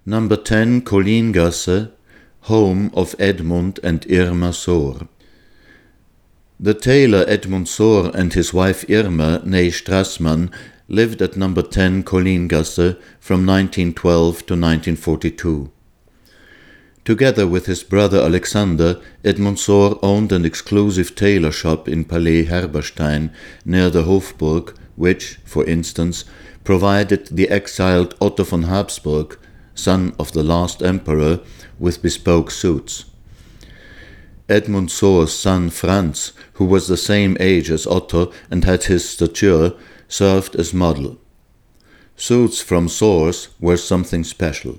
Number 10 Collingasse, home of Edmund and Irma Sohr. The tailor Edmund Sohr and his wife Irma, née Strassmann, lived at number 10 Collingasse from 1912 to 1942. Together with his brother Alexander, Edmund Sohr owned an exclusive tailor shop in Palais Herberstein near the Hofburg, which, for instance, provided the exiled Otto von Habsburg, son of the last emperor, with bespoke suits. Edmund Sohr's son Franz, who was the same age as Otto and had his stature, served as model. Suits from Sohr's were something special.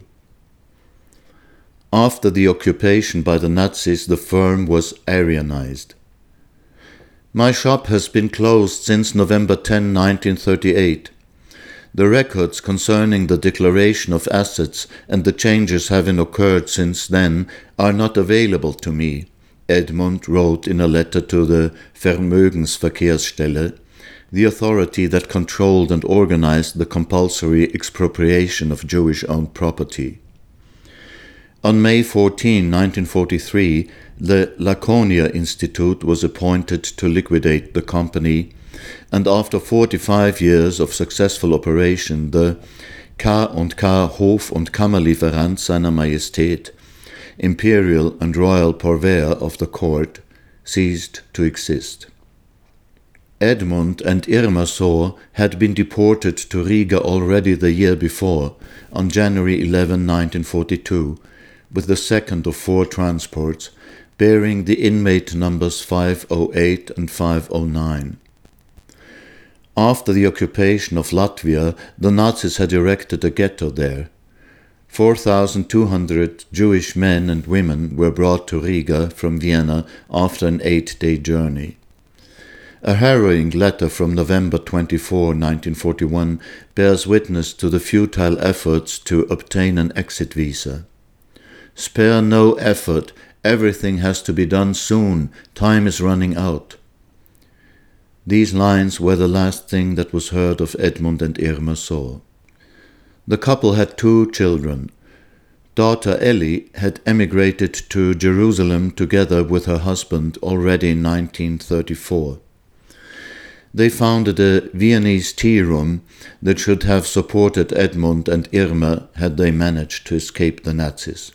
After the occupation by the Nazis, the firm was Aryanized. My shop has been closed since November 10, 1938. The records concerning the declaration of assets and the changes having occurred since then are not available to me, Edmund wrote in a letter to the Vermögensverkehrsstelle, the authority that controlled and organized the compulsory expropriation of Jewish-owned property. On May 14, 1943, the Laconia Institute was appointed to liquidate the company, and after 45 years of successful operation, the K&K Hof- und Kammerlieferant seiner Majestät, imperial and royal purveyor of the court, ceased to exist. Edmund and Irma Sohr had been deported to Riga already the year before, on January 11, 1942, with the second of 4 transports, bearing the inmate numbers 508 and 509. After the occupation of Latvia, the Nazis had erected a ghetto there. 4,200 Jewish men and women were brought to Riga from Vienna after an 8-day journey. A harrowing letter from November 24, 1941, bears witness to the futile efforts to obtain an exit visa. "Spare no effort, everything has to be done soon, time is running out." These lines were the last thing that was heard of Edmund and Irma Sohr. The couple had 2 children. Daughter Ellie had emigrated to Jerusalem together with her husband already in 1934. They founded a Viennese tea room that should have supported Edmund and Irma had they managed to escape the Nazis.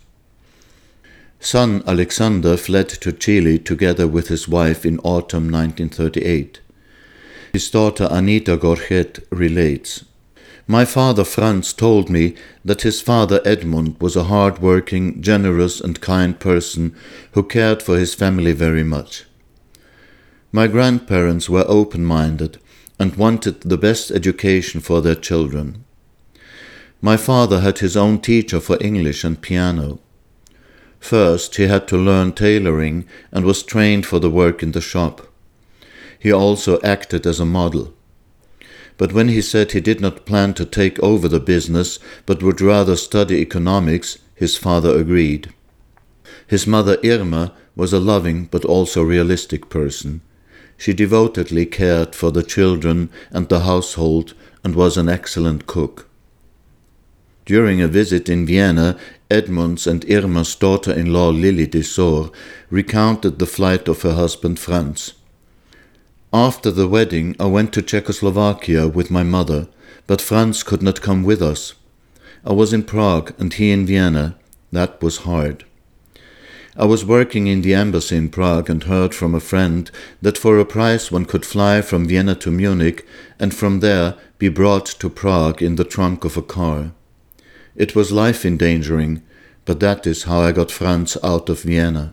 Son Alexander fled to Chile together with his wife in autumn 1938. His daughter Anita Gorchet relates, "My father Franz told me that his father Edmund was a hard-working, generous and kind person who cared for his family very much. My grandparents were open-minded and wanted the best education for their children. My father had his own teacher for English and piano. First, he had to learn tailoring and was trained for the work in the shop. He also acted as a model. But when he said he did not plan to take over the business, but would rather study economics, his father agreed. His mother Irma was a loving but also realistic person. She devotedly cared for the children and the household and was an excellent cook. During a visit in Vienna, Edmund's and Irma's daughter-in-law Lily de Sohr recounted the flight of her husband Franz. After the wedding, I went to Czechoslovakia with my mother, but Franz could not come with us. I was in Prague and he in Vienna. That was hard. I was working in the embassy in Prague and heard from a friend that for a price one could fly from Vienna to Munich and from there be brought to Prague in the trunk of a car. It was life-endangering, but that is how I got Franz out of Vienna.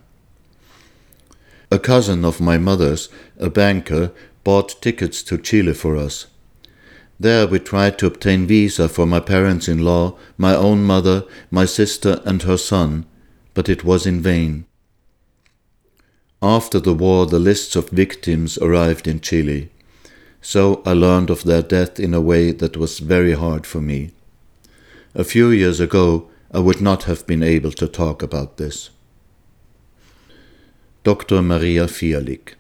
A cousin of my mother's, a banker, bought tickets to Chile for us. There we tried to obtain visa for my parents-in-law, my own mother, my sister and her son, but it was in vain. After the war, the lists of victims arrived in Chile, so I learned of their death in a way that was very hard for me. A few years ago, I would not have been able to talk about this. Dr. Maria Fialik.